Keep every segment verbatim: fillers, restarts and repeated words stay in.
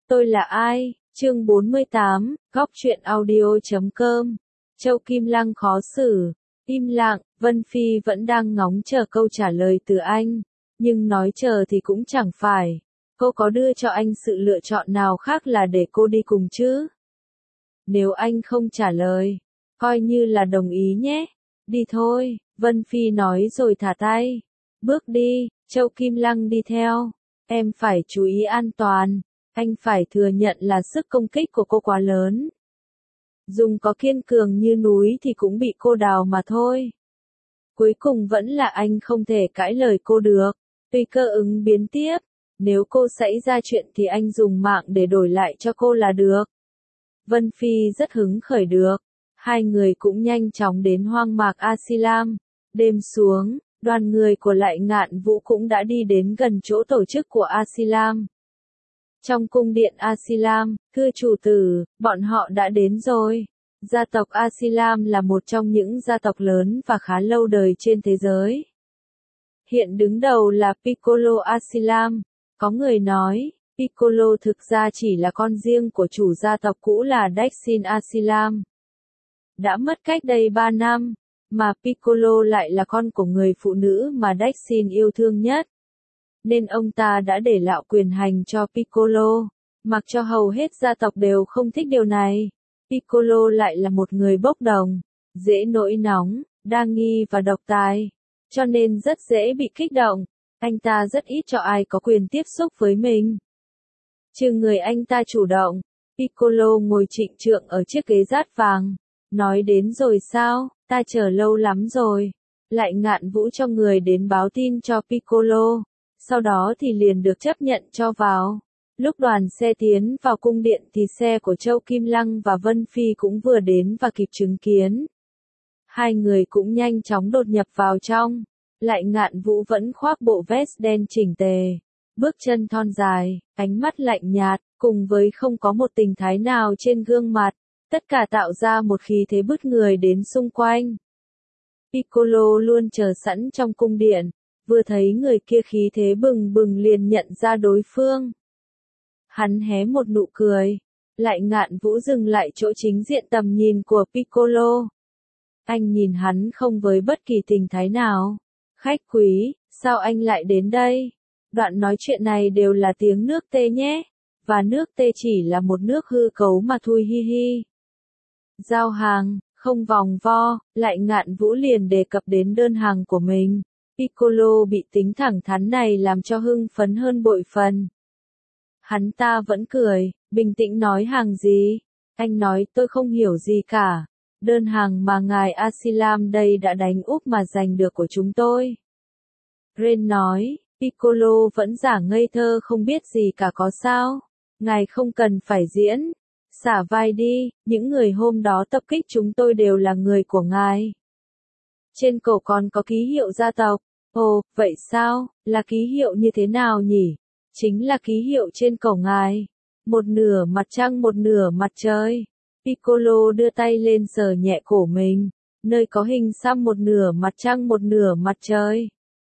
Tôi là ai? Chương bốn mươi tám, góc truyện audio chấm com. Châu Kim Lăng khó xử. Im lặng, Vân Phi vẫn đang ngóng chờ câu trả lời từ anh. Nhưng nói chờ thì cũng chẳng phải. Cô có đưa cho anh sự lựa chọn nào khác là để cô đi cùng chứ? Nếu anh không trả lời, coi như là đồng ý nhé. Đi thôi, Vân Phi nói rồi thả tay. Bước đi, Châu Kim Lăng đi theo. Em phải chú ý an toàn. Anh phải thừa nhận là sức công kích của cô quá lớn. Dùng có kiên cường như núi thì cũng bị cô đào mà thôi. Cuối cùng vẫn là anh không thể cãi lời cô được. Tùy cơ ứng biến tiếp. Nếu cô xảy ra chuyện thì anh dùng mạng để đổi lại cho cô là được. Vân Phi rất hứng khởi được. Hai người cũng nhanh chóng đến hoang mạc Asilam. Đêm xuống, đoàn người của Lại Ngạn Vũ cũng đã đi đến gần chỗ tổ chức của Asilam. Trong cung điện Asilam, thưa chủ tử, bọn họ đã đến rồi. Gia tộc Asilam là một trong những gia tộc lớn và khá lâu đời trên thế giới. Hiện đứng đầu là Piccolo Asilam. Có người nói, Piccolo thực ra chỉ là con riêng của chủ gia tộc cũ là Daxin Asilam. Đã mất cách đây ba năm, mà Piccolo lại là con của người phụ nữ mà Daxin yêu thương nhất. Nên ông ta đã để lại quyền hành cho Piccolo, mặc cho hầu hết gia tộc đều không thích điều này. Piccolo lại là một người bốc đồng, dễ nổi nóng, đa nghi và độc tài, cho nên rất dễ bị kích động. Anh ta rất ít cho ai có quyền tiếp xúc với mình. Trừ người anh ta chủ động, Piccolo ngồi trịnh trượng ở chiếc ghế dát vàng. Nói đến rồi sao, ta chờ lâu lắm rồi. Lại Ngạn Vũ cho người đến báo tin cho Piccolo. Sau đó thì liền được chấp nhận cho vào. Lúc đoàn xe tiến vào cung điện thì xe của Châu Kim Lăng và Vân Phi cũng vừa đến và kịp chứng kiến. Hai người cũng nhanh chóng đột nhập vào trong. Lại Ngạn Vũ vẫn khoác bộ vest đen chỉnh tề. Bước chân thon dài, ánh mắt lạnh nhạt, cùng với không có một tình thái nào trên gương mặt. Tất cả tạo ra một khí thế bức người đến xung quanh. Piccolo luôn chờ sẵn trong cung điện. Vừa thấy người kia khí thế bừng bừng liền nhận ra đối phương. Hắn hé một nụ cười. Lại Ngạn Vũ dừng lại chỗ chính diện tầm nhìn của Piccolo. Anh nhìn hắn không với bất kỳ tình thái nào. Khách quý, sao anh lại đến đây? Đoạn nói chuyện này đều là tiếng nước tê nhé. Và nước tê chỉ là một nước hư cấu mà thôi hi hi. Giao hàng, không vòng vo, Lại Ngạn Vũ liền đề cập đến đơn hàng của mình. Piccolo bị tính thẳng thắn này làm cho hưng phấn hơn bội phần. Hắn ta vẫn cười, bình tĩnh nói hàng gì? Anh nói tôi không hiểu gì cả. Đơn hàng mà ngài Asilam đây đã đánh úp mà giành được của chúng tôi. Ren nói, Piccolo vẫn giả ngây thơ không biết gì cả có sao? Ngài không cần phải diễn. Xả vai đi, những người hôm đó tập kích chúng tôi đều là người của ngài. Trên cổ còn có ký hiệu gia tộc. Ồ, vậy sao, là ký hiệu như thế nào nhỉ? Chính là ký hiệu trên cổ ngài. Một nửa mặt trăng một nửa mặt trời. Piccolo đưa tay lên sờ nhẹ cổ mình, nơi có hình xăm một nửa mặt trăng một nửa mặt trời.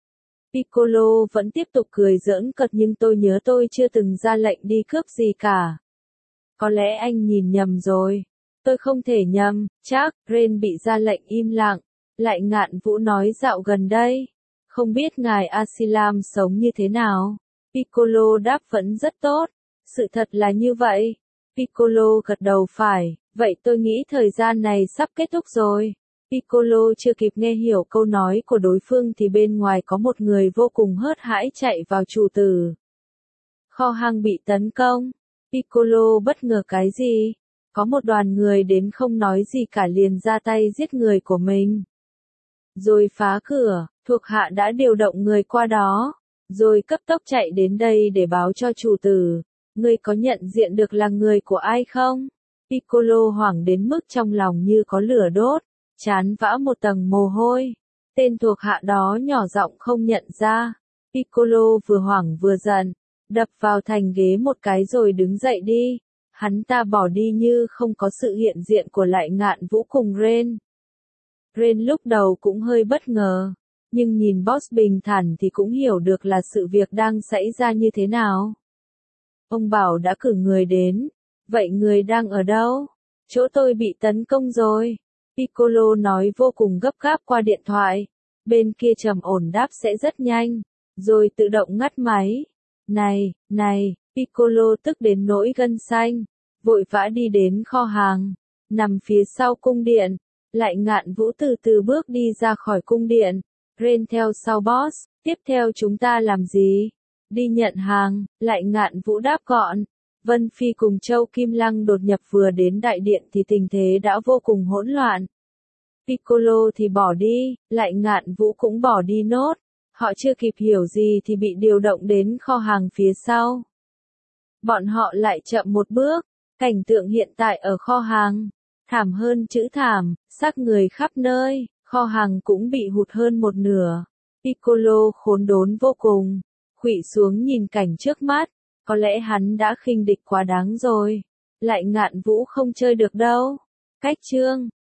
Piccolo vẫn tiếp tục cười giỡn cợt nhưng tôi nhớ tôi chưa từng ra lệnh đi cướp gì cả. Có lẽ anh nhìn nhầm rồi. Tôi không thể nhầm, chắc, Ren bị ra lệnh im lặng. Lại Ngạn Vũ nói dạo gần đây. Không biết ngài Asilam sống như thế nào? Piccolo đáp vẫn rất tốt. Sự thật là như vậy. Piccolo gật đầu phải, vậy tôi nghĩ thời gian này sắp kết thúc rồi. Piccolo chưa kịp nghe hiểu câu nói của đối phương thì bên ngoài có một người vô cùng hớt hãi chạy vào chủ tử. Kho hàng bị tấn công. Piccolo bất ngờ cái gì? Có một đoàn người đến không nói gì cả liền ra tay giết người của mình. Rồi phá cửa, thuộc hạ đã điều động người qua đó. Rồi cấp tốc chạy đến đây để báo cho chủ tử. Ngươi có nhận diện được là người của ai không? Piccolo hoảng đến mức trong lòng như có lửa đốt, trán vã một tầng mồ hôi. Tên thuộc hạ đó nhỏ giọng không nhận ra. Piccolo vừa hoảng vừa giận, đập vào thành ghế một cái rồi đứng dậy đi. Hắn ta bỏ đi như không có sự hiện diện của Lại Ngạn Vũ cùng Ren. Ren lúc đầu cũng hơi bất ngờ, nhưng nhìn boss bình thản thì cũng hiểu được là sự việc đang xảy ra như thế nào. Ông bảo đã cử người đến. Vậy người đang ở đâu? Chỗ tôi bị tấn công rồi. Piccolo nói vô cùng gấp gáp qua điện thoại. Bên kia trầm ổn đáp sẽ rất nhanh. Rồi tự động ngắt máy. Này, này, Piccolo tức đến nỗi gân xanh. Vội vã đi đến kho hàng. Nằm phía sau cung điện. Lại Ngạn Vũ từ từ bước đi ra khỏi cung điện. Ren theo sau boss. Tiếp theo chúng ta làm gì? Đi nhận hàng. Lại Ngạn Vũ đáp gọn. Vân Phi cùng Châu Kim Lăng đột nhập vừa đến đại điện thì tình thế đã vô cùng hỗn loạn. Piccolo thì bỏ đi, Lại Ngạn Vũ cũng bỏ đi nốt. Họ chưa kịp hiểu gì thì bị điều động đến kho hàng phía sau. Bọn họ lại chậm một bước. Cảnh tượng hiện tại ở kho hàng. Thảm hơn chữ thảm, xác người khắp nơi, kho hàng cũng bị hụt hơn một nửa. Piccolo khốn đốn vô cùng. Khuỵu xuống nhìn cảnh trước mắt. Có lẽ hắn đã khinh địch quá đáng rồi. Lại Ngạn Vũ không chơi được đâu. Cách chương